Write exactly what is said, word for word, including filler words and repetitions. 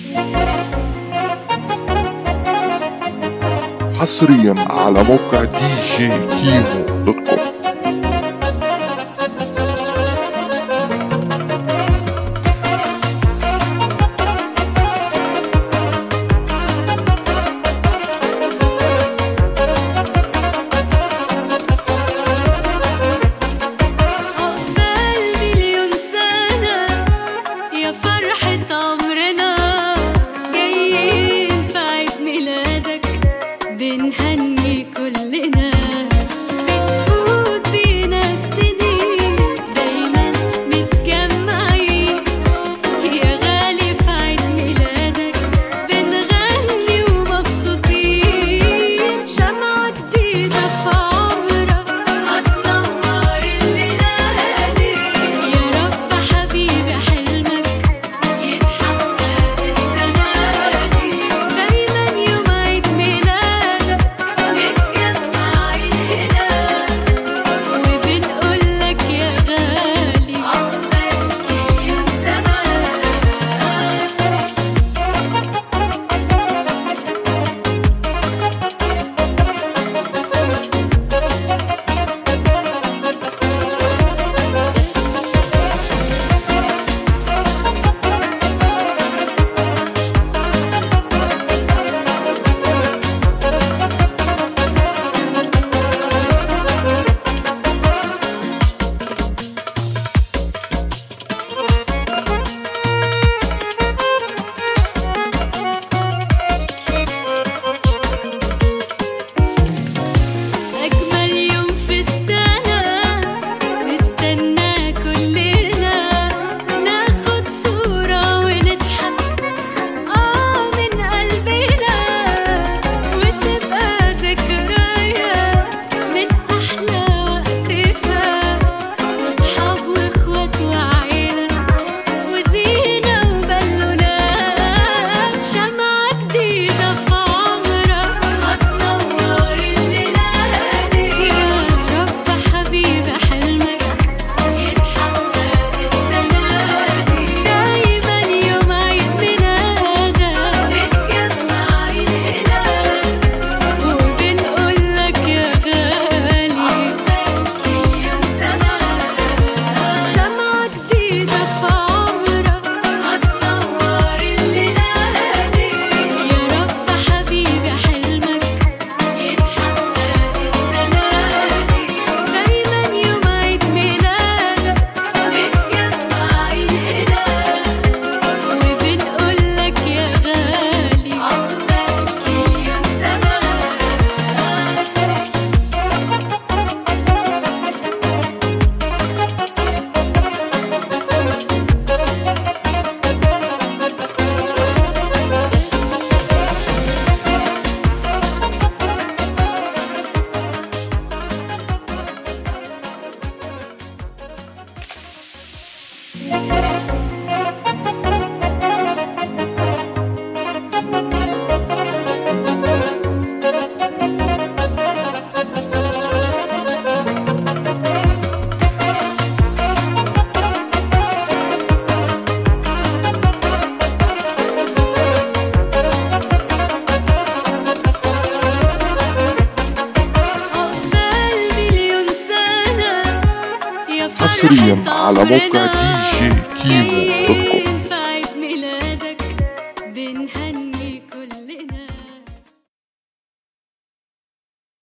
حصريا على موقع دي جي كيمو دوت كوم. بنهني كلنا بتفوت بينا السنين دايما متجمعين يا غالي في عيد ميلادك بنغني ومبسوطين شمعة جديدة في عمرك هتنور الليلة يا رب حبيبي حلمك يتحقق السنة دي دايما يوم عيد ميلادك حصريا على موقع دي جي كيمو دوت كوم.